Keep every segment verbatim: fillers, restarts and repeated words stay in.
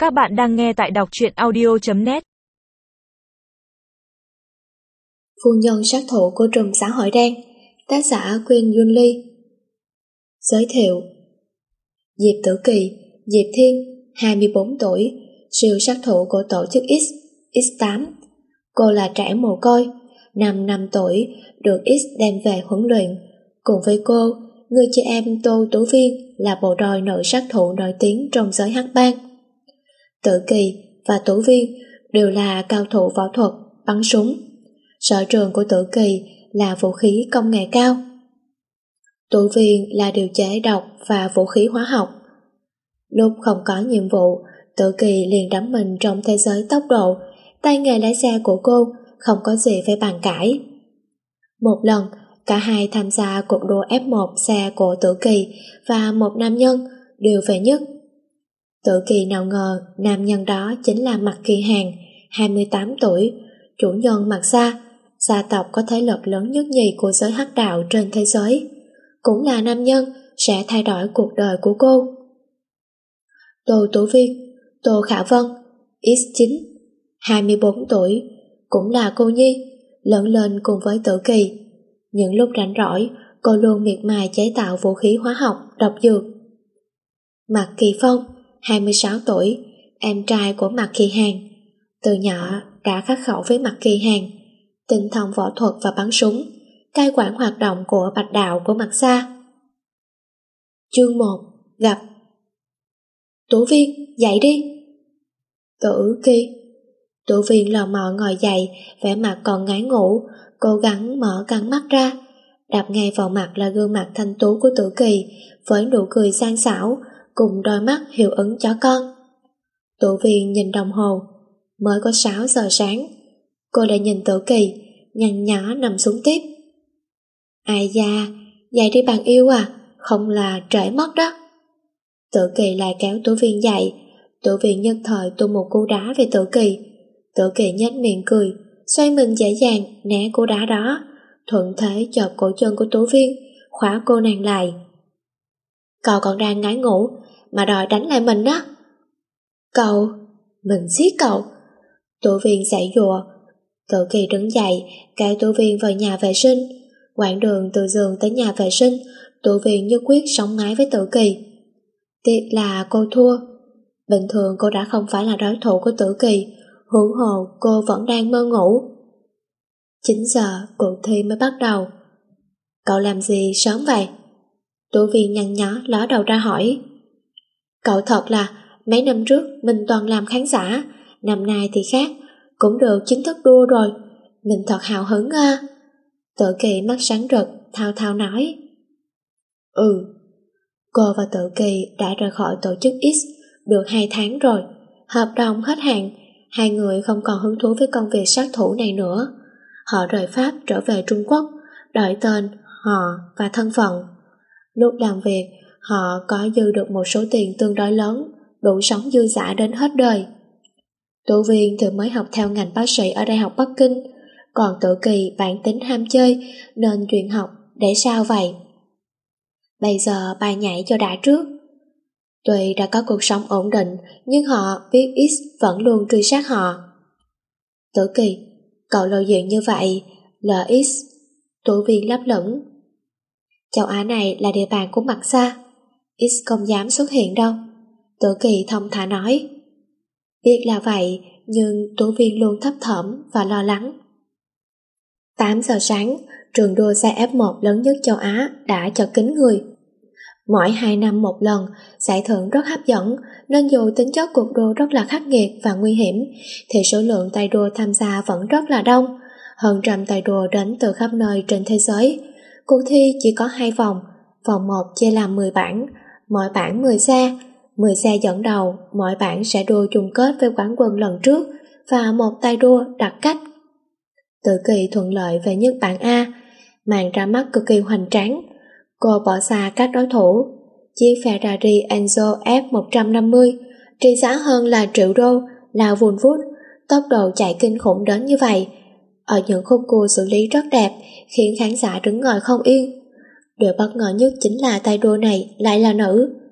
Các bạn đang nghe tại đọc truyện audio chấm net. Phu nhân sát thủ của trùm xã hội đen, tác giả Quyên Yun Lee. Giới thiệu: Diệp Tử Kỳ, Diệp Thiên, hai mươi bốn tuổi, siêu sát thủ của tổ chức X, X tám. Cô là trẻ mồ côi, năm năm tuổi, được X đem về huấn luyện. Cùng với cô, người chị em Tô Tú Viên là bộ đôi nữ sát thủ nổi tiếng trong giới hắc bang. Tử Kỳ và Tú Viên đều là cao thủ võ thuật, bắn súng. Sở trường của Tử Kỳ là vũ khí công nghệ cao. Tú Viên là điều chế độc và vũ khí hóa học. Lúc không có nhiệm vụ, Tử Kỳ liền đắm mình trong thế giới tốc độ, tay nghề lái xe của cô không có gì phải bàn cãi. Một lần, cả hai tham gia cuộc đua ép một xe của Tử Kỳ và một nam nhân đều về nhất. Tử Kỳ nào ngờ nam nhân đó chính là Mạc Kỳ Hàng, hai mươi tám tuổi, chủ nhân Mạc Gia, gia tộc có thế lực lớn nhất nhì của giới hắc đạo trên thế giới, cũng là nam nhân sẽ thay đổi cuộc đời của cô. Tô Tú Viên, Tô Khả Vân, X chín, hai mươi bốn tuổi, cũng là cô nhi, lớn lên cùng với Tử Kỳ. Những lúc rảnh rỗi, cô luôn miệt mài chế tạo vũ khí hóa học, độc dược. Mạc Kỳ Phong, hai mươi sáu tuổi, em trai của Mạc Kỳ Hàng, từ nhỏ đã khắc khẩu với Mạc Kỳ Hàng, tinh thông võ thuật và bắn súng, cai quản hoạt động của Bạch Đạo của Mạc Gia. Chương một. Gặp. Tú Viên, dậy đi. Tử Kỳ. Tú Viên lò mò ngồi dậy, vẻ mặt còn ngái ngủ, cố gắng mở căng mắt ra. Đập ngay vào mặt là gương mặt thanh tú của Tử Kỳ với nụ cười sang sảo cùng đôi mắt hiệu ứng chó con. Tú Viên nhìn đồng hồ, mới có sáu giờ sáng. Cô lại nhìn Tử Kỳ, nhăn nhó nằm xuống tiếp. Ai da, dậy đi bạn yêu à, không là trễ mất đó. Tử Kỳ lại kéo Tú Viên dậy. Tú Viên nhất thời tung một cú đá về Tử Kỳ. Tử Kỳ nhếch miệng cười, xoay mình dễ dàng né cú đá đó, thuận thế chộp cổ chân của Tú Viên, khóa cô nàng lại. Cậu còn đang ngái ngủ mà đòi đánh lại mình đó. Cậu, mình giết cậu. Tú Viên giãy giụa. Tử Kỳ đứng dậy, kéo Tú Viên vào nhà vệ sinh. Quãng đường từ giường tới nhà vệ sinh, Tú Viên nhất quyết sống mái với Tử Kỳ. Tiếc là cô thua. Bình thường cô đã không phải là đối thủ của Tử Kỳ, huống hồ cô vẫn đang mơ ngủ. chín giờ cuộc thi mới bắt đầu. Cậu làm gì sớm vậy? Tú Viên nhăn nhó ló đầu ra hỏi. Cậu thật là mấy năm trước mình toàn làm khán giả, năm nay thì khác, cũng được chính thức đua rồi, mình thật hào hứng à. Tử Kỳ mắt sáng rực, thao thao nói. Ừ. Cô và Tử Kỳ đã rời khỏi tổ chức X được hai tháng rồi, hợp đồng hết hạn, hai người không còn hứng thú với công việc sát thủ này nữa. Họ rời Pháp trở về Trung Quốc, đổi tên, họ và thân phận. Lúc làm việc, họ có dư được một số tiền tương đối lớn, đủ sống dư dả đến hết đời. Tú Viên thì mới học theo ngành bác sĩ ở Đại học Bắc Kinh, còn Tử Kỳ bản tính ham chơi nên chuyển học để sao vậy? Bây giờ bài nhảy cho đã trước. Tuy đã có cuộc sống ổn định, nhưng họ biết X vẫn luôn truy sát họ. Tử Kỳ, cậu lộ diện như vậy, lờ X. Tú Viên lấp lửng. Châu Á này là địa bàn của Mạc Gia, X không dám xuất hiện đâu. Tử Kỳ thông thả nói. Biết là vậy, nhưng Tú Viên luôn thấp thỏm và lo lắng. tám giờ sáng, trường đua xe ép một lớn nhất châu Á đã chật kín người. Mỗi hai năm một lần, giải thưởng rất hấp dẫn, nên dù tính chất cuộc đua rất là khắc nghiệt và nguy hiểm, thì số lượng tay đua tham gia vẫn rất là đông. Hơn trăm tay đua đến từ khắp nơi trên thế giới. Cuộc thi chỉ có hai vòng, vòng một chia làm mười bảng, mỗi bảng mười xe. mười xe dẫn đầu, mỗi bảng sẽ đua chung kết với quán quân lần trước và một tay đua đặc cách. Tử Kỳ thuận lợi về nhất bảng A, màn ra mắt cực kỳ hoành tráng. Cô bỏ xa các đối thủ. Chiếc Ferrari Enzo F một trăm năm mươi trị giá hơn là triệu đô lao vun vút, tốc độ chạy kinh khủng đến như vậy. Ở những khúc cua xử lý rất đẹp, khiến khán giả đứng ngồi không yên. Điều bất ngờ nhất chính là tay đua này lại là nữ.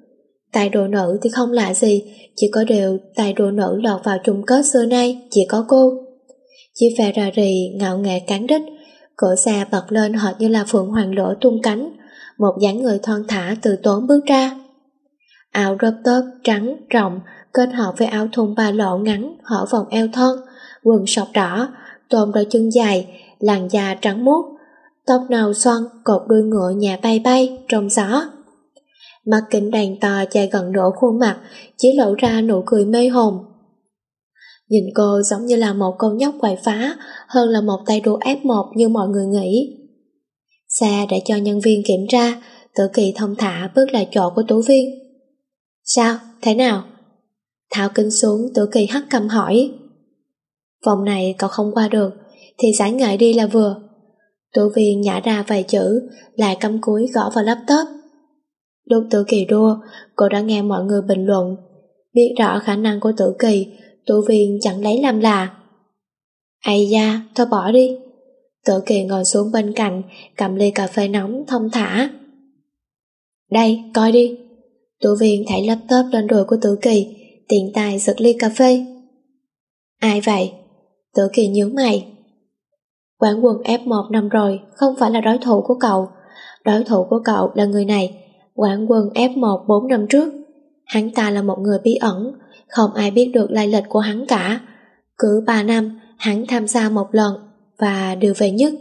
Tài đồ nữ thì không lạ gì, chỉ có điều tài đồ nữ lọt vào chung kết xưa nay chỉ có cô. Chiếc Ferrari ngạo nghễ cán đích, cửa xe bật lên hệt như là phượng hoàng lửa tung cánh, một dáng người thon thả từ tốn bước ra. Áo crop top trắng rộng kết hợp với áo thun ba lỗ ngắn hở vòng eo thon, quần sọc đỏ, tôm đôi chân dài, làn da trắng muốt, tóc nâu xoăn cột đuôi ngựa nhẹ bay bay trong gió. Mắt kính đèn to che gần nửa khuôn mặt, chỉ lộ ra nụ cười mê hồn. Nhìn cô giống như là một con nhóc quậy phá hơn là một tay đua ép một như mọi người nghĩ. Xe để cho nhân viên kiểm tra, Tử Kỳ thông thả bước lại chỗ của Tú Viên. Sao? Thế nào? Tháo kính xuống, Tử Kỳ hất cằm hỏi. Vòng này cậu không qua được thì giải nghệ đi là vừa. Tú Viên nhả ra vài chữ, lại cắm cúi gõ vào laptop. Lúc Tử Kỳ đua, cô đã nghe mọi người bình luận. Biết rõ khả năng của Tử Kỳ, Tú Viên chẳng lấy làm lạ. Ây da, thôi bỏ đi. Tử Kỳ ngồi xuống bên cạnh, cầm ly cà phê nóng thông thả. Đây, coi đi. Tú Viên thảy laptop lên đùi của Tử Kỳ, tiện tay giật ly cà phê. Ai vậy? Tử Kỳ nhướng mày. Quán quân ép một năm rồi, không phải là đối thủ của cậu. Đối thủ của cậu là người này, quán quân ép một bốn năm trước. Hắn ta là một người bí ẩn, không ai biết được lai lịch của hắn cả. Cứ ba năm, hắn tham gia một lần và đều về nhất.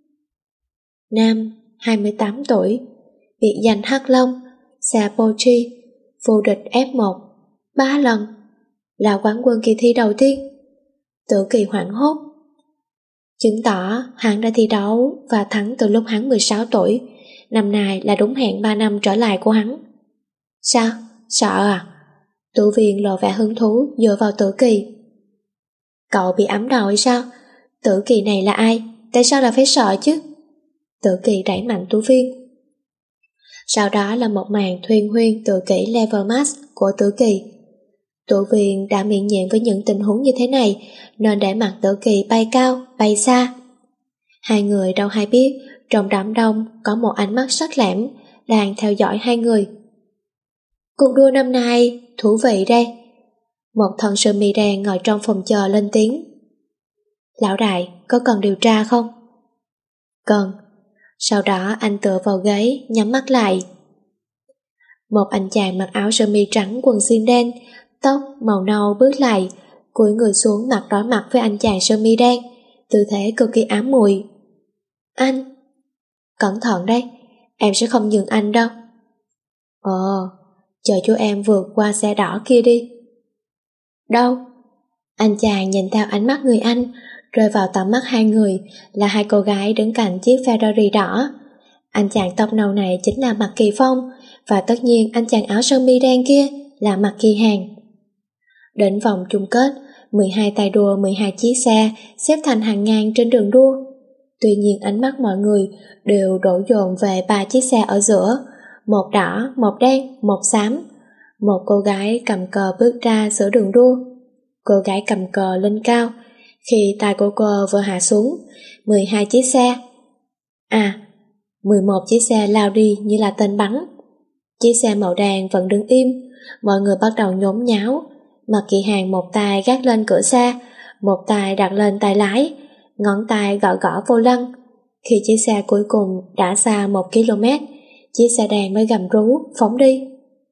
Nam, hai mươi tám tuổi, biệt danh Hắc Long, xe Porsche, vô địch ép một, ba lần, là quán quân kỳ thi đầu tiên. Tử Kỳ hoảng hốt. Chứng tỏ hắn đã thi đấu và thắng từ lúc hắn mười sáu tuổi, năm nay là đúng hẹn ba năm trở lại của hắn. Sao? Sợ à? Tú Viên lộ vẻ hứng thú dựa vào Tử Kỳ. Cậu bị ấm đầu hay sao? Tử Kỳ này là ai? Tại sao là phải sợ chứ? Tử Kỳ đẩy mạnh Tú Viên. Sau đó là một màn thuyên huyên tự kỷ level max của Tử Kỳ. Tú Viên đã miễn nhiễm với những tình huống như thế này, nên để mặc Tử Kỳ bay cao, bay xa. Hai người đâu hay biết, trong đám đông có một ánh mắt sắc lẻm đang theo dõi hai người. Cuộc đua năm nay thú vị đây. Một thần sơ mi đen ngồi trong phòng chờ lên tiếng. Lão đại, có cần điều tra không? Cần. Sau đó anh tựa vào ghế, nhắm mắt lại. Một anh chàng mặc áo sơ mi trắng quần jean đen, tóc màu nâu bước lại, cúi người xuống mặt đối mặt với anh chàng sơ mi đen, tư thế cực kỳ ám muội. Anh, cẩn thận đấy, em sẽ không nhường anh đâu. Ờ, chờ chú em vượt qua xe đỏ kia đi. Đâu? Anh chàng nhìn theo ánh mắt người anh, rơi vào tầm mắt hai người là hai cô gái đứng cạnh chiếc Ferrari đỏ. Anh chàng tóc nâu này chính là Mạc Kỳ Phong, và tất nhiên anh chàng áo sơ mi đen kia là Mạc Kỳ Hàng. Đến vòng chung kết, mười hai tay đua mười hai chiếc xe xếp thành hàng ngang trên đường đua. Tuy nhiên ánh mắt mọi người đều đổ dồn về ba chiếc xe ở giữa, một đỏ, một đen, một xám. Một cô gái cầm cờ bước ra giữa đường đua. Cô gái cầm cờ lên cao. Khi tay của cô vừa hạ xuống, mười hai chiếc xe, à, mười một chiếc xe lao đi như là tên bắn. Chiếc xe màu đen vẫn đứng im, mọi người bắt đầu nhốn nháo. Mạc Kỳ Hàng một tay gác lên cửa xe, một tay đặt lên tay lái, ngón tay gõ gõ vô lăng. Khi chiếc xe cuối cùng đã xa một ki lô mét, chiếc xe đen mới gầm rú phóng đi.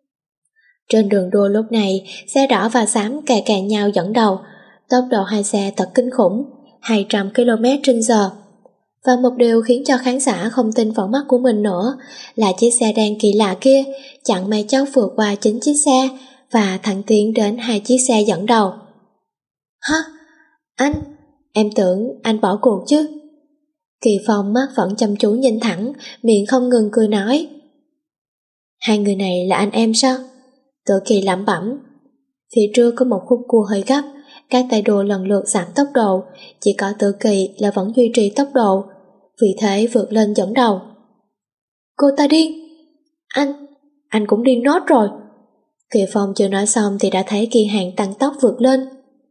Trên đường đua lúc này, xe đỏ và xám kè kè nhau dẫn đầu, tốc độ hai xe thật kinh khủng, hai trăm ki lô mét trên giờ. Và một điều khiến cho khán giả không tin vào mắt của mình nữa là chiếc xe đen kỳ lạ kia chẳng may chóng vượt qua chín chiếc xe và thẳng tiến đến hai chiếc xe dẫn đầu. Hả? Anh? Em tưởng anh bỏ cuộc chứ? Kỳ Phong mắt vẫn chăm chú nhìn thẳng, miệng không ngừng cười nói. Hai người này là anh em sao? Tử Kỳ lẩm bẩm. Phía trước có một khúc cua hơi gấp, các tay đua lần lượt giảm tốc độ, chỉ có Tử Kỳ là vẫn duy trì tốc độ, vì thế vượt lên dẫn đầu. Cô ta điên! Anh, anh cũng điên nốt rồi. Kỳ Phong chưa nói xong thì đã thấy Kỳ Hàng tăng tốc vượt lên.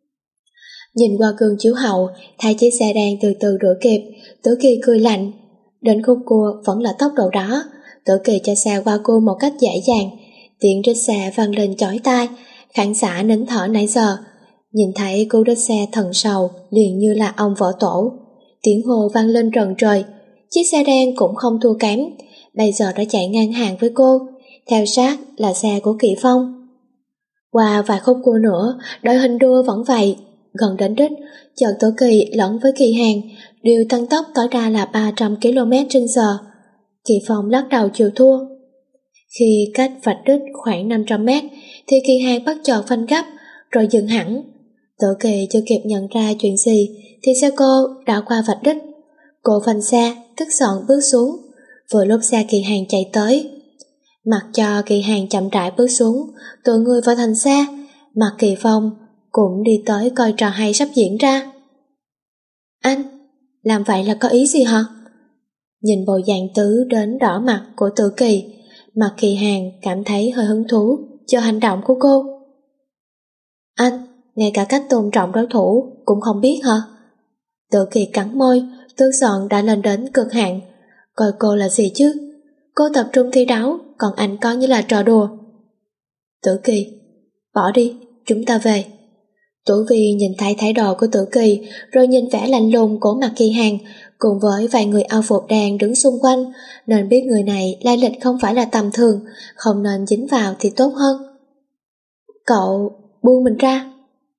Nhìn qua gương chiếu hậu, thấy chiếc xe đang từ từ đuổi kịp, Tử Kỳ cười lạnh. Đến khúc cua vẫn là tốc độ đó, Tử Kỳ cho xe qua cua một cách dễ dàng, Tiếng rít xe vang lên chói tai, khán giả nín thở nãy giờ. Nhìn thấy cú rít xe thần sầu liền như là ông vỡ tổ. Tiếng hô vang lên rần trời. Chiếc xe đen cũng không thua kém, bây giờ đã chạy ngang hàng với cô, theo sát là xe của Kỳ Phong. Qua vài khúc cua nữa, đội hình đua vẫn vậy. Gần đến đích, chợt Tử Kỳ lẫn với Kỳ Hàn đều tăng tốc tối đa là ba trăm ki lô mét trên giờ. Kỳ Phong lắc đầu chịu thua. Khi cách vạch đích khoảng năm trăm mét thì Kỳ Hàn bắt chợt phanh gấp rồi dừng hẳn. Tử Kỳ chưa kịp nhận ra chuyện gì thì xe cô đã qua vạch đích. Cô phanh xe, tức giận bước xuống. Vừa lúc xe Kỳ Hàn chạy tới, mặc cho Kỳ Hàn chậm rãi bước xuống, tựa người vào thành xe, mặt Kỳ Phong cũng đi tới coi trò hay sắp diễn ra. Anh, làm vậy là có ý gì hả? Nhìn bộ dạng tứ đến đỏ mặt của Tử Kỳ, mặt Kỳ Hàn cảm thấy hơi hứng thú cho hành động của cô. Anh, ngay cả cách tôn trọng đối thủ cũng không biết hả? Tử Kỳ cắn môi, tức giận đã lên đến cực hạn. Coi cô là gì chứ? Cô tập trung thi đấu, còn anh coi như là trò đùa. Tử Kỳ, bỏ đi, chúng ta về. Tử Vi nhìn thấy thái độ của Tử Kỳ, rồi nhìn vẻ lạnh lùng của mặt Kỳ Hàn, cùng với vài người ao phục đàn đứng xung quanh, nên biết người này lai lịch không phải là tầm thường, không nên dính vào thì tốt hơn. Cậu buông mình ra.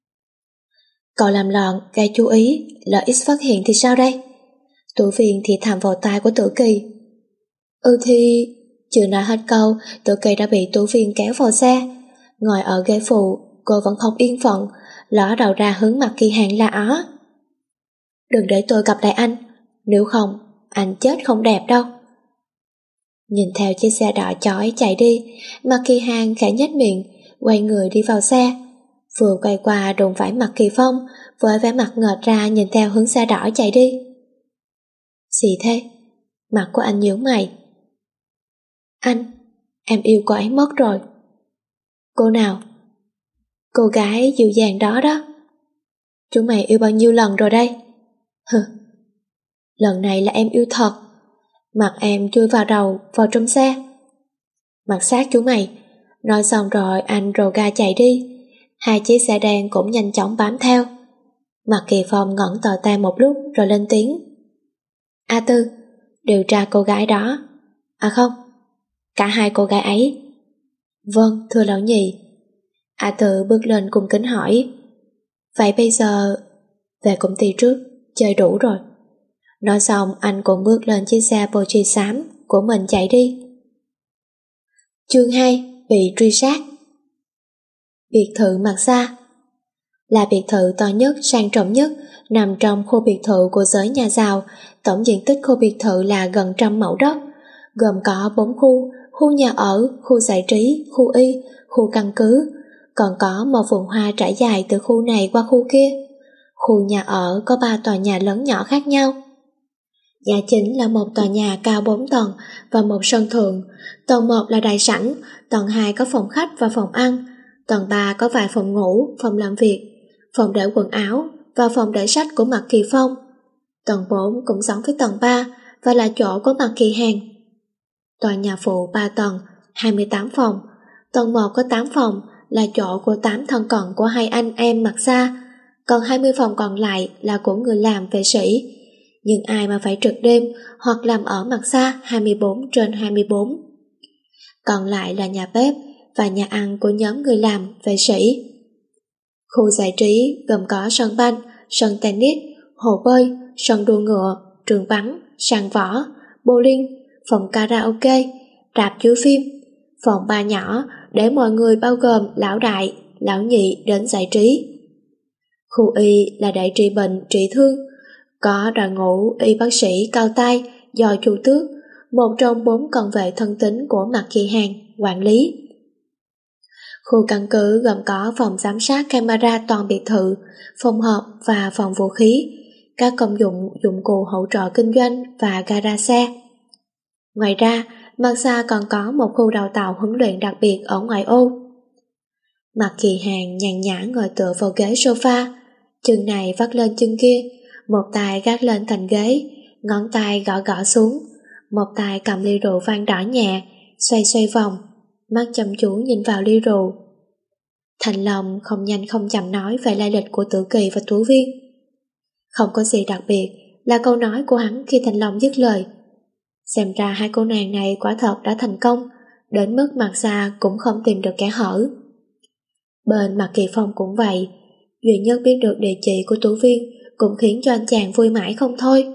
Cậu làm loạn, gây chú ý, lỡ ít phát hiện thì sao đây? Tử Viên thì thầm vào tai của Tử Kỳ. Ừ thì... Chưa nói hết câu, Tử Kỳ đã bị Tử Viên kéo vào xe. Ngồi ở ghế phụ, cô vẫn không yên phận, ló đầu ra hướng mặt Kỳ Hàn la ó. Đừng để tôi gặp lại anh, nếu không, anh chết không đẹp đâu. Nhìn theo chiếc xe đỏ chói chạy đi, mặt Kỳ Hàn khẽ nhếch miệng, quay người đi vào xe. Vừa quay qua đụng phải mặt Kỳ Phong, với vẻ mặt ngợt ra nhìn theo hướng xe đỏ chạy đi. Gì thế? Mặt của anh nhíu mày. Anh, em yêu cô ấy mất rồi. Cô nào? Cô gái dịu dàng đó đó. Chúng mày yêu bao nhiêu lần rồi đây? Hừ, lần này là em yêu thật. Mặt em chui vào đầu, vào trong xe. Mặt sát chúng mày. Nói xong rồi anh rồ ga chạy đi. Hai chiếc xe đen cũng nhanh chóng bám theo. Mặt Kỳ Phong ngẩn tờ tay một lúc rồi lên tiếng. A Tư, điều tra cô gái đó. À không, cả hai cô gái ấy. Vâng, thưa lão nhị. A Tư bước lên cung kính hỏi. Vậy bây giờ về công ty trước, chơi đủ rồi. Nói xong anh cũng bước lên chiếc xe Porsche xám của mình chạy đi. Chương hai, bị truy sát. Biệt thự Mặt Xa là biệt thự to nhất, sang trọng nhất, nằm trong khu biệt thự của giới nhà giàu. Tổng diện tích khu biệt thự là gần trăm mẫu đất, gồm có bốn khu: khu nhà ở, khu giải trí, khu y, khu căn cứ, còn có một vườn hoa trải dài từ khu này qua khu kia. Khu nhà ở có ba tòa nhà lớn nhỏ khác nhau. Nhà chính là một tòa nhà cao bốn tầng và một sân thượng. Tầng một là đại sảnh, tầng hai có phòng khách và phòng ăn, tầng ba có vài phòng ngủ, phòng làm việc, phòng để quần áo và phòng để sách của Mạc Kỳ Phong. Tầng bốn cũng giống với tầng ba và là chỗ của Mạc Kỳ Hàn. Tòa nhà phụ ba tầng, hai mươi tám phòng. Tầng một có tám phòng, là chỗ của tám thân cận của hai anh em Mạc Xa, còn hai mươi phòng còn lại là của người làm vệ sĩ. Nhưng ai mà phải trực đêm hoặc làm ở Mạc Xa hai mươi bốn trên hai mươi bốn. Còn lại là nhà bếp và nhà ăn của nhóm người làm vệ sĩ. Khu giải trí gồm có sân banh, sân tennis, hồ bơi, sân đua ngựa, trường bắn, sàn võ, bowling, phòng karaoke, rạp chiếu phim, phòng bar nhỏ để mọi người bao gồm lão đại, lão nhị đến giải trí. Khu y là để trị bệnh, trị thương, có đội ngũ y bác sĩ cao tay do chủ tước, một trong bốn cận vệ thân tín của Mạc Kỳ Hàn, quản lý. Khu căn cứ gồm có phòng giám sát camera toàn biệt thự, phòng họp và phòng vũ khí, các công dụng dụng cụ hỗ trợ kinh doanh và gara xe. Ngoài ra, Mạc Xa còn có một khu đào tạo huấn luyện đặc biệt ở ngoại ô. Mạc Kỳ Hàn nhàn nhã ngồi tựa vào ghế sofa, chân này vắt lên chân kia, một tay gác lên thành ghế, ngón tay gõ gõ xuống, một tay cầm ly rượu vang đỏ nhẹ, xoay xoay vòng, mắt chăm chú nhìn vào ly rượu. Thành Long không nhanh không chậm nói về lai lịch của Tử Kỳ và Tú Viên. Không có gì đặc biệt là câu nói của hắn khi Thành Long dứt lời. Xem ra hai cô nàng này quả thật đã thành công, đến mức Mạc Gia cũng không tìm được kẻ hở. Bên Mạc Kỳ Phong cũng vậy, duy nhất biết được địa chỉ của Tú Viên cũng khiến cho anh chàng vui mãi không thôi.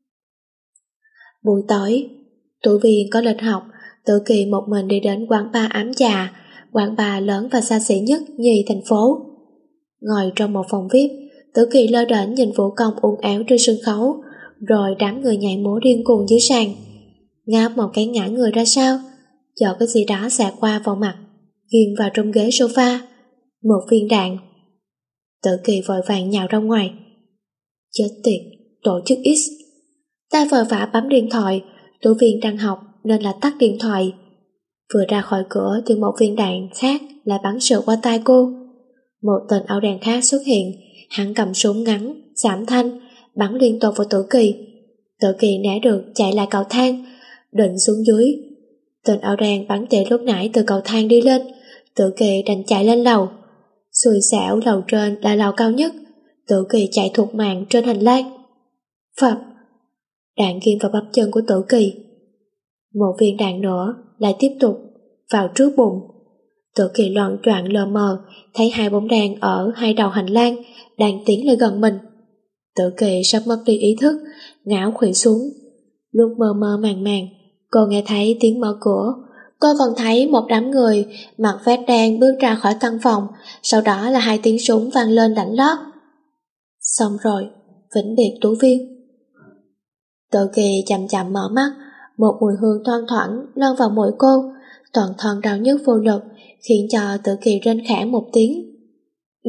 Buổi tối, Tú Viên có lịch học, Tử Kỳ một mình đi đến quán bar Ám Trà, quán bar lớn và xa xỉ nhất nhì thành phố. Ngồi trong một phòng vi ai pi, Tử Kỳ lơ đễnh nhìn vũ công uốn éo trên sân khấu, rồi đám người nhảy múa điên cuồng dưới sàn. Ngáp một cái ngã người ra sau, chợt cái gì đó xẹt qua vào mặt, ghim vào trong ghế sofa. Một viên đạn. Tử Kỳ vội vàng nhào ra ngoài. Chết tiệt, tổ chức X. Ta vội vã bấm điện thoại, Tú Viên đang học nên là tắt điện thoại. Vừa ra khỏi cửa thì một viên đạn khác lại bắn sượt qua tai cô. Một tên áo đen khác xuất hiện, hắn cầm súng ngắn, giảm thanh, bắn liên tục vào Tử Kỳ. Tử Kỳ né được chạy lại cầu thang, định xuống dưới. Tên áo đen bắn tỉa lúc nãy từ cầu thang đi lên, Tử Kỳ đành chạy lên lầu. Xui xẻo lầu trên là lầu cao nhất, Tử Kỳ chạy thục mạng trên hành lang. Phập, đạn ghim vào bắp chân của Tử Kỳ. Một viên đạn nữa lại tiếp tục vào trước bụng. Tử Kỳ loạng choạng lờ mờ, thấy hai bóng đèn ở hai đầu hành lang đang tiến lại gần mình. Tử Kỳ sắp mất đi ý thức, ngã khuỵu xuống. Lúc mơ mơ màng màng, cô nghe thấy tiếng mở cửa. Cô còn thấy một đám người mặc vest đen bước ra khỏi căn phòng, sau đó là hai tiếng súng vang lên đảnh lót. Xong rồi, vĩnh biệt Tú Viên. Tử Kỳ chậm chậm mở mắt, một mùi hương thoang thoảng lon vào mũi cô, toàn thân đau nhức vô lực, khiến cho Tử Kỳ rên khẽ một tiếng. Ừ.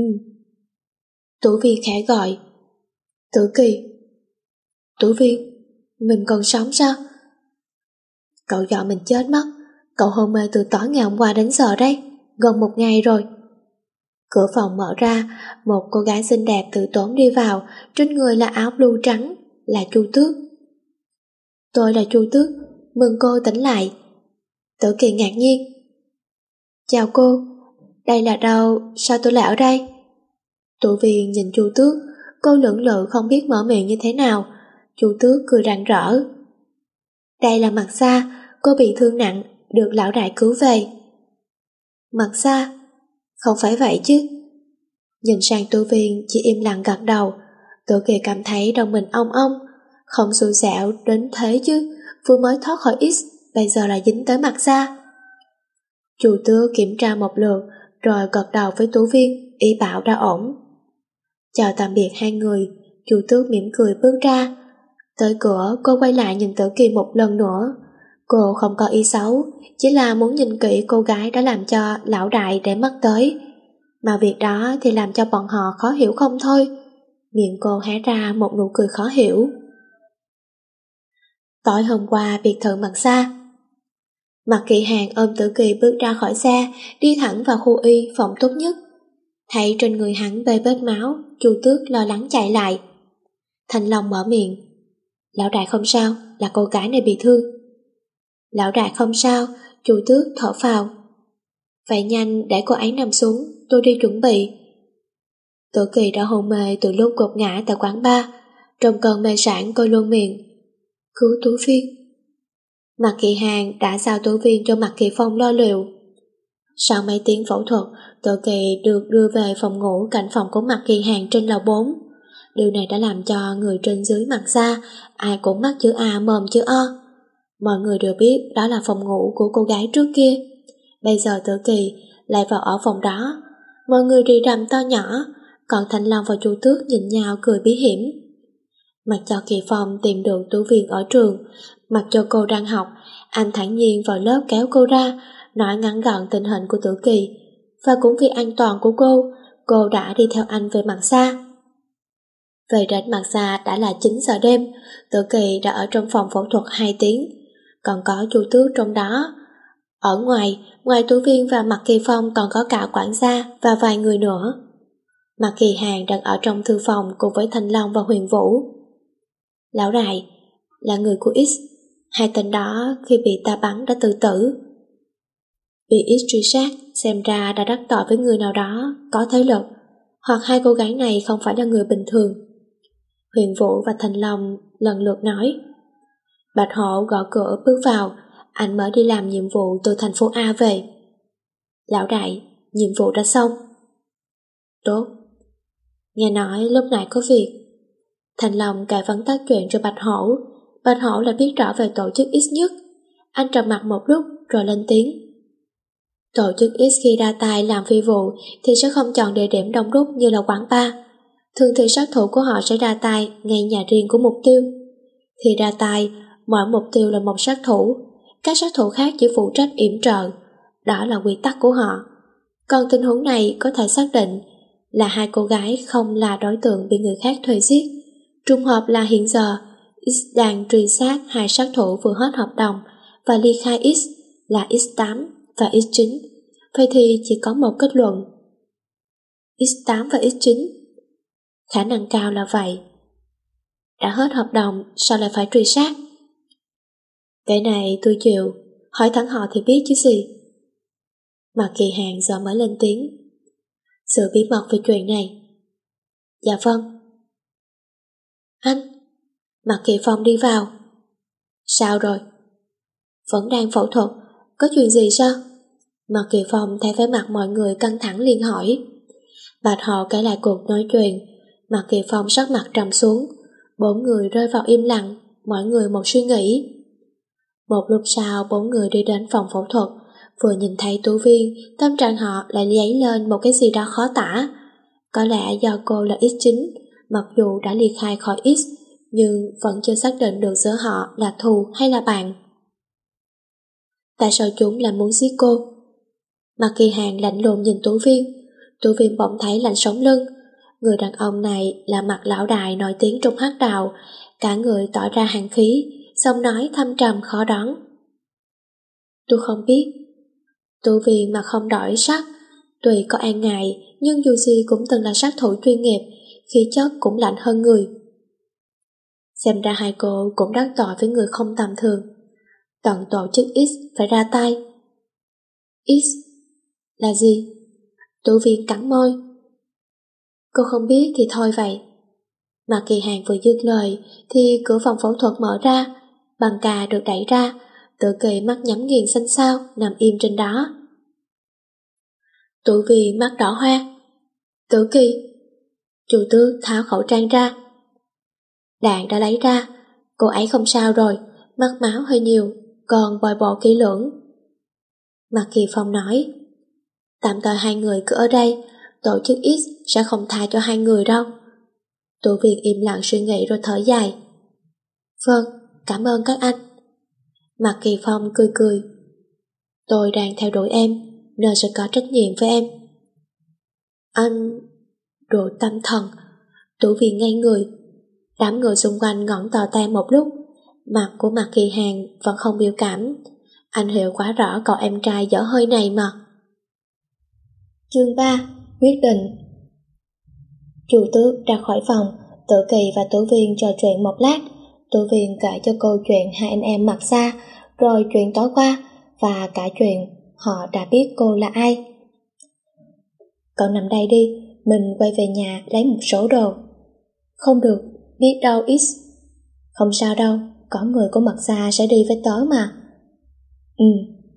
Tú Viên khẽ gọi. Tử Kỳ. Tú Viên, mình còn sống sao? Cậu dọa mình chết mất. Cậu hôn mê từ tối ngày hôm qua đến giờ đấy, gần một ngày rồi. Cửa phòng mở ra, một cô gái xinh đẹp từ tốn đi vào, trên người là áo blue trắng, là Chu Tước. Tôi là Chu Tước, mừng cô tỉnh lại. Tử Kỳ ngạc nhiên. Chào cô, đây là đâu, sao tôi lại ở đây? Tú Viên nhìn Chu Tước, cô lưỡng lự không biết mở miệng như thế nào. Chu Tước cười rạng rỡ. Đây là Mạc Sa, cô bị thương nặng, được lão đại cứu về. Mạc Sa? Không phải vậy chứ? Nhìn sang Tú Viên chỉ im lặng gật đầu. Tử Kỳ cảm thấy đầu mình ong ong. Không xui xẻo đến thế chứ, vừa mới thoát khỏi X, bây giờ lại dính tới Mạc Sa. Chu Tước kiểm tra một lượt, rồi gật đầu với Tú Viên, ý bảo đã ổn. Chào tạm biệt hai người, Chu Tước mỉm cười bước ra. Tới cửa, cô quay lại nhìn Tử Kỳ một lần nữa. Cô không có ý xấu, chỉ là muốn nhìn kỹ cô gái đã làm cho lão đại để mắt tới. Mà việc đó thì làm cho bọn họ khó hiểu không thôi. Miệng cô hé ra một nụ cười khó hiểu. Tối hôm qua biệt thự Mạc Sa. Mạc Kỳ Hàng ôm Tử Kỳ bước ra khỏi xe, đi thẳng vào khu y phòng tốt nhất. Thấy trên người hắn bê bết máu, Chu Tước lo lắng chạy lại. Thành Long mở miệng. Lão đại không sao, là cô gái này bị thương. Lão đại không sao, Chu Tước thở phào. Vậy nhanh để cô ấy nằm xuống, tôi đi chuẩn bị. Tử Kỳ đã hôn mê từ lúc gục ngã tại quán bar. Trong cơn mê sản cô luôn miệng. Cứu Tú Viên. Mạc Kỳ Hàng đã giao Tú Viên cho Mạc Kỳ Phong lo liệu. Sau mấy tiếng phẫu thuật, Tử Kỳ được đưa về phòng ngủ cạnh phòng của Mạc Kỳ Hàng trên lầu bốn. Điều này đã làm cho người trên dưới Mạc Gia ai cũng mắt chữ A mồm chữ O. Mọi người đều biết đó là phòng ngủ của cô gái trước kia. Bây giờ Tử Kỳ lại vào ở phòng đó. Mọi người rì rầm to nhỏ, còn Thanh Long và Chu Tước nhìn nhau cười bí hiểm. Mặc cho Kỳ Phong tìm được Tú Viên ở trường, mặc cho cô đang học, anh thản nhiên vào lớp kéo cô ra, nói ngắn gọn tình hình của Tử Kỳ. Và cũng vì an toàn của cô, cô đã đi theo anh về Mạc Sa. Về đến Mạc Sa đã là chín giờ đêm, Tử Kỳ đã ở trong phòng phẫu thuật hai tiếng, còn có Chu Tước trong đó. Ở ngoài, ngoài Tú Viên và Mạc Kỳ Phong còn có cả quản gia và vài người nữa. Mạc Kỳ Hàng đang ở trong thư phòng cùng với Thanh Long và Huyền Vũ. Lão đại, là người của X, hai tên đó khi bị ta bắn đã tự tử. Bị ít truy sát, xem ra đã đắc tội với người nào đó có thế lực, hoặc hai cô gái này không phải là người bình thường. Huyền Vũ và Thành Long lần lượt nói. Bạch Hổ gõ cửa bước vào, anh mới đi làm nhiệm vụ từ thành phố A về. Lão đại, nhiệm vụ đã xong. Tốt. Nghe nói lúc nãy có việc. Thành Long cài vấn tắt chuyện cho Bạch Hổ. Bạch Hổ là biết rõ về tổ chức X nhất. Anh trầm mặt một lúc rồi lên tiếng. Tổ chức X khi ra tay làm phi vụ thì sẽ không chọn địa điểm đông đúc như là quán bar. Thường thì sát thủ của họ sẽ ra tay ngay nhà riêng của mục tiêu. Khi ra tay, mỗi mục tiêu là một sát thủ. Các sát thủ khác chỉ phụ trách yểm trợ. Đó là quy tắc của họ. Còn tình huống này có thể xác định là hai cô gái không là đối tượng bị người khác thuê giết. Trùng hợp là hiện giờ X đang truy sát hai sát thủ vừa hết hợp đồng và ly khai X là X tám và X chín. Vậy thì chỉ có một kết luận. X tám và X chín. Khả năng cao là vậy. Đã hết hợp đồng sao lại phải truy sát? Cái này tôi chịu, hỏi thẳng họ thì biết chứ gì. Mạc Kỳ Hàng giờ mới lên tiếng. Sự bí mật về chuyện này. Dạ vâng. Anh. Mạc Kỳ Phong đi vào. Sao rồi? Vẫn đang phẫu thuật, có chuyện gì sao? Mạc Kỳ Phong thấy vẻ mặt mọi người căng thẳng liền hỏi. Bạch Hổ kể lại cuộc nói chuyện. Mạc Kỳ Phong sắc mặt trầm xuống. Bốn người rơi vào im lặng, mỗi người một suy nghĩ. Một lúc sau bốn người đi đến phòng phẫu thuật. Vừa nhìn thấy Tú Viên, tâm trạng họ lại dấy lên một cái gì đó khó tả. Có lẽ do cô là X chín, mặc dù đã ly khai khỏi X, nhưng vẫn chưa xác định được giữa họ là thù hay là bạn. Tại sao chúng lại muốn giết cô? Mạc Kỳ Hàng lạnh lùng nhìn Tú Viên. Tú Viên bỗng thấy lạnh sống lưng. Người đàn ông này là Mạc lão đại nổi tiếng trong hắc đạo, cả người tỏ ra hàn khí, giọng nói thâm trầm khó đoán. Tôi không biết. Tú Viên mà không đổi sắc, tuy có e ngại nhưng dù gì cũng từng là sát thủ chuyên nghiệp, khí chất cũng lạnh hơn người. Xem ra hai cô cũng đắc tội với người không tầm thường. Tận tổ chức X phải ra tay. X là gì? Tú Viên cắn môi. Cô không biết thì thôi vậy. Mạc Kỳ Hàng vừa dứt lời thì cửa phòng phẫu thuật mở ra, băng ca được đẩy ra, Tử Kỳ mắt nhắm nghiền xanh xao nằm im trên đó. Tú Viên mắt đỏ hoe. Tử Kỳ. Chu Tước tháo khẩu trang ra. Đạn đã lấy ra, cô ấy không sao rồi, mất máu hơi nhiều, còn bồi bổ kỹ lưỡng. Mạc Kỳ Phong nói. Tạm thời hai người cứ ở đây, tổ chức X sẽ không tha cho hai người đâu. Tú Viên im lặng suy nghĩ rồi thở dài. Vâng, cảm ơn các anh. Mạc Kỳ Phong cười cười. Tôi đang theo đuổi em, nên sẽ có trách nhiệm với em. Anh... Đồ tâm thần. Tú Viên ngây người. Đám người xung quanh ngẩng tò te một lúc. Mặt của Mạc Kỳ Hàng vẫn không biểu cảm. Anh hiểu quá rõ cậu em trai dở hơi này mà. Chương ba. Quyết định. Chu Tước ra khỏi phòng, Tử Kỳ và Tú Viên trò chuyện một lát. Tú Viên kể cho câu chuyện hai anh em mặt xa, rồi chuyện tối qua, và cả chuyện họ đã biết cô là ai. Cậu nằm đây đi, mình quay về nhà lấy một số đồ. Không được, biết đâu X. Không sao đâu, có người của mặt xa sẽ đi với tớ mà. Ừ.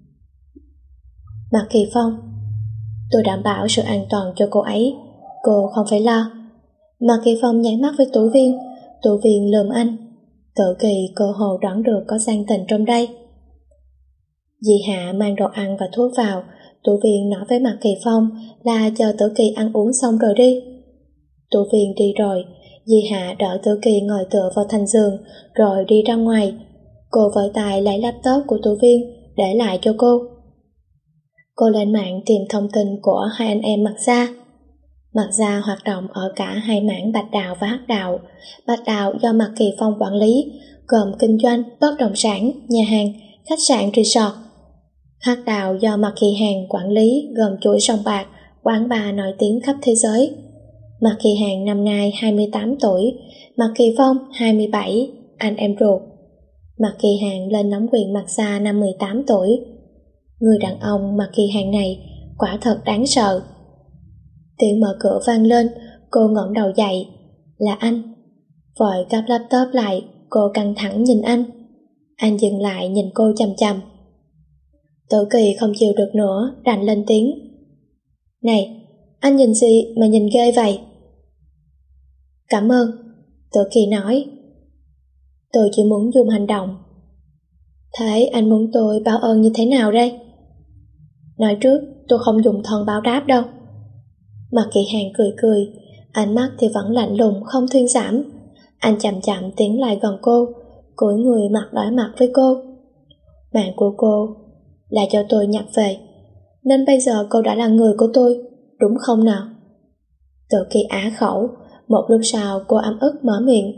Mạc Kỳ Phong. Tôi đảm bảo sự an toàn cho cô ấy, cô không phải lo. Mạc Kỳ Phong nháy mắt với Tú Viên. Tú Viên lườm anh. Tử Kỳ cơ hồ đoán được có gian tình trong đây. Dì Hạ mang đồ ăn và thuốc vào. Tú Viên nói với Mạc Kỳ Phong là chờ Tử Kỳ ăn uống xong rồi đi. Tú Viên đi rồi, dì Hạ đỡ Tử Kỳ ngồi tựa vào thành giường rồi đi ra ngoài. Cô vội tài lấy laptop của Tú Viên để lại cho cô. Cô lên mạng tìm thông tin của hai anh em Mạc Gia. Mạc Gia hoạt động ở cả hai mảng Bạch Đạo và Hắc Đạo. Bạch Đạo do Mạc Kỳ Phong quản lý, gồm kinh doanh, bất động sản, nhà hàng, khách sạn, resort. Hắc Đạo do Mạc Kỳ Hàng quản lý, gồm chuỗi sòng bạc, quán bar nổi tiếng khắp thế giới. Mạc Kỳ Hàng năm nay hai mươi tám tuổi, Mạc Kỳ Phong hai mươi bảy, anh em ruột. Mạc Kỳ Hàng lên nắm quyền Mạc Gia năm mười tám tuổi. Người đàn ông mặc kỳ hàng này quả thật đáng sợ. Tiếng mở cửa vang lên, cô ngẩng đầu dậy. Là anh. Vội cắp laptop lại, cô căng thẳng nhìn anh. Anh dừng lại nhìn cô chằm chằm. Tử Kỳ không chịu được nữa, đành lên tiếng. Này, anh nhìn gì mà nhìn ghê vậy? Cảm ơn, Tử Kỳ nói. Tôi chỉ muốn dùng hành động. Thế anh muốn tôi báo ơn như thế nào đây? Nói trước, tôi không dùng thân báo đáp đâu. Mạc Kỳ Hàng cười cười, ánh mắt thì vẫn lạnh lùng không thuyên giảm. Anh chậm chậm tiến lại gần cô, cúi người mặt đối mặt với cô. Mạng của cô là cho tôi nhặt về, nên bây giờ cô đã là người của tôi, đúng không nào? Tử Kỳ á khẩu, một lúc sau cô ấm ức mở miệng.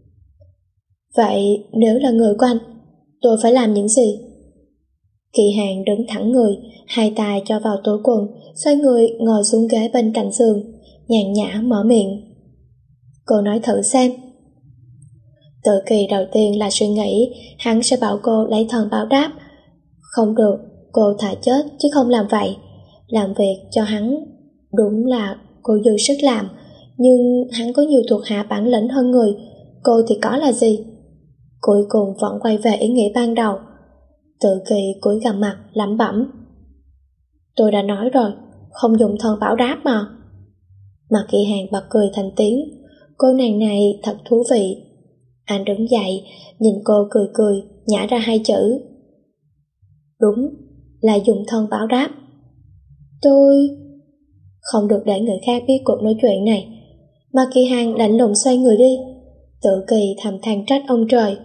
Vậy nếu là người của anh, tôi phải làm những gì? Kỳ Hàng đứng thẳng người, hai tay cho vào túi quần, xoay người ngồi xuống ghế bên cạnh giường, nhàn nhã mở miệng. Cô nói thử xem. Tử Kỳ đầu tiên là suy nghĩ hắn sẽ bảo cô lấy thân báo đáp. Không được, cô thà chết chứ không làm vậy. Làm việc cho hắn đúng là cô dư sức làm, nhưng hắn có nhiều thuộc hạ bản lĩnh hơn người, cô thì có là gì? Cuối cùng vẫn quay về ý nghĩ ban đầu. Tử Kỳ cúi gằm mặt lẩm bẩm. Tôi đã nói rồi, không dùng thân báo đáp mà. Mạc Kỳ Hàng bật cười thành tiếng. Cô nàng này thật thú vị. Anh đứng dậy, nhìn cô cười cười, nhả ra hai chữ. Đúng, là dùng thân báo đáp. Tôi... Không được để người khác biết cuộc nói chuyện này. Mạc Kỳ Hàng lạnh lùng xoay người đi. Tử Kỳ thầm than trách ông trời.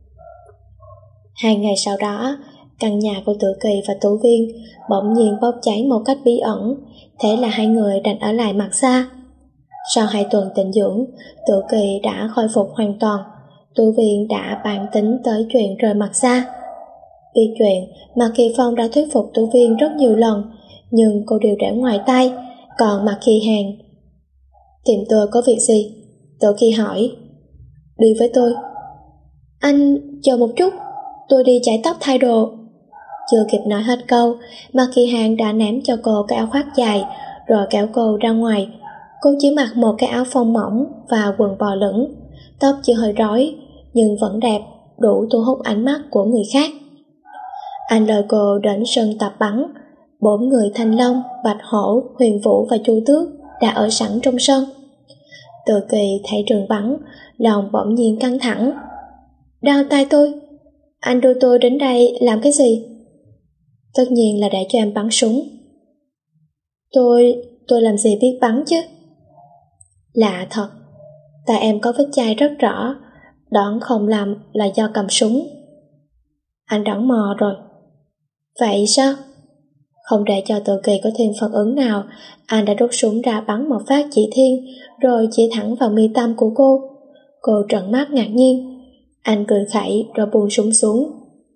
Hai ngày sau đó, căn nhà của Tử Kỳ và Tú Viên bỗng nhiên bốc cháy một cách bí ẩn, thế là hai người đành ở lại Mạc Sa. Sau hai tuần tịnh dưỡng, Tử Kỳ đã khôi phục hoàn toàn. Tú Viên đã bàn tính tới chuyện rời Mạc Sa. Biết chuyện, Mạc Kỳ Phong đã thuyết phục Tú Viên rất nhiều lần, nhưng cô đều để ngoài tai. Còn Mạc Kỳ Hàng... Tìm tôi có việc gì? Tử Kỳ hỏi. Đi với tôi. Anh chờ một chút, tôi đi chải tóc thay đồ. Chưa kịp nói hết câu, Mạc Kỳ Hàng đã ném cho cô cái áo khoác dài, rồi kéo cô ra ngoài. Cô chỉ mặc một cái áo phông mỏng và quần bò lửng, tóc chỉ hơi rối, nhưng vẫn đẹp, đủ thu hút ánh mắt của người khác. Anh lôi cô đến sân tập bắn. Bốn người Thanh Long, Bạch Hổ, Huyền Vũ và Chu Tước đã ở sẵn trong sân. Tử Kỳ thấy trường bắn, lòng bỗng nhiên căng thẳng. Đau tay tôi. Anh đưa tôi đến đây làm cái gì? Tất nhiên là để cho em bắn súng. Tôi... tôi làm gì biết bắn chứ? Lạ thật, tại em có vết chai rất rõ, đoán không lầm là do cầm súng. Anh đoán mò rồi. Vậy sao? Không để cho Tử Kỳ có thêm phản ứng nào, anh đã rút súng ra bắn một phát chỉ thiên, rồi chỉ thẳng vào mi tâm của cô. Cô trợn mắt ngạc nhiên. Anh cười khẩy rồi buông súng xuống.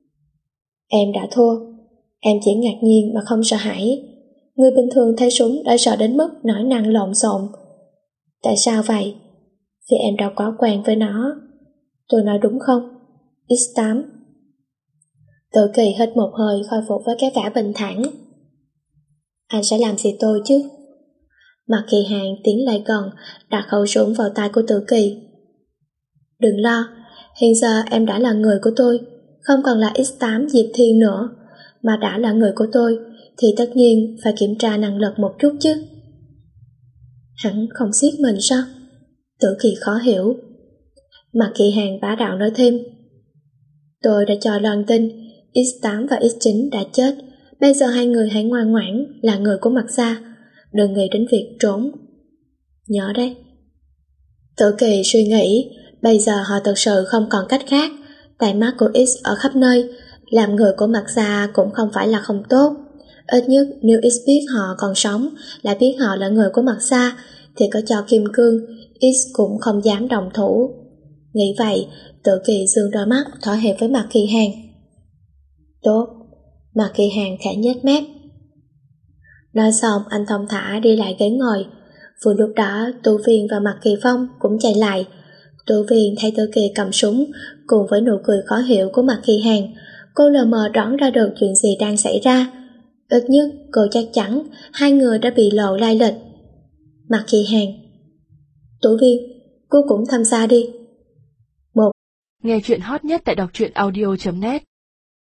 Em đã thua. Em chỉ ngạc nhiên mà không sợ hãi. Người bình thường thấy súng đã sợ đến mức nói năng lộn xộn. Tại sao vậy? Vì em đâu có quen với nó. Tôi nói đúng không? ích tám. Tử Kỳ hít một hơi khôi phục với cái vẻ bình thản. Anh sẽ làm gì tôi chứ? Mạc Kỳ Hàng tiến lại gần, đặt khẩu súng vào tay của Tử Kỳ. Đừng lo, hiện giờ em đã là người của tôi, không còn là ích tám Diệp Thiên nữa, mà đã là người của tôi thì tất nhiên phải kiểm tra năng lực một chút chứ. Hắn không giết mình sao? Tử Kỳ khó hiểu. Mạc Kỳ Hàng bá đạo nói thêm. Tôi đã cho loan tin ích tám và ích chín đã chết. Bây giờ hai người hãy ngoan ngoãn là người của Mạc Sa, đừng nghĩ đến việc trốn. Nhớ đấy. Tử Kỳ suy nghĩ, bây giờ họ thực sự không còn cách khác. Tai mắt của X ở khắp nơi, làm người của Mạc Sa cũng không phải là không tốt. Ít nhất nếu X biết họ còn sống, lại biết họ là người của Mạc Sa, thì có cho kim cương, X cũng không dám đồng thủ. Nghĩ vậy, Tử Kỳ dương đôi mắt thỏa hiệp với Mạc Kỳ Hàng. Tốt. Mạc Kỳ Hàng khẽ nhếch mép. Nói xong anh thong thả đi lại ghế ngồi. Vừa lúc đó Tú Viên và Mạc Kỳ Phong cũng chạy lại. Tú Viên thấy Tử Kỳ cầm súng cùng với nụ cười khó hiểu của Mạc Kỳ Hàng, cô lờ mờ đoán ra được chuyện gì đang xảy ra. Ít nhất cô chắc chắn hai người đã bị lộ lai lịch. Mặt Kỳ Hàng: Tủ Viên, cô cũng tham gia đi. Nghe chuyện hot nhất tại đọc truyện audio chấm net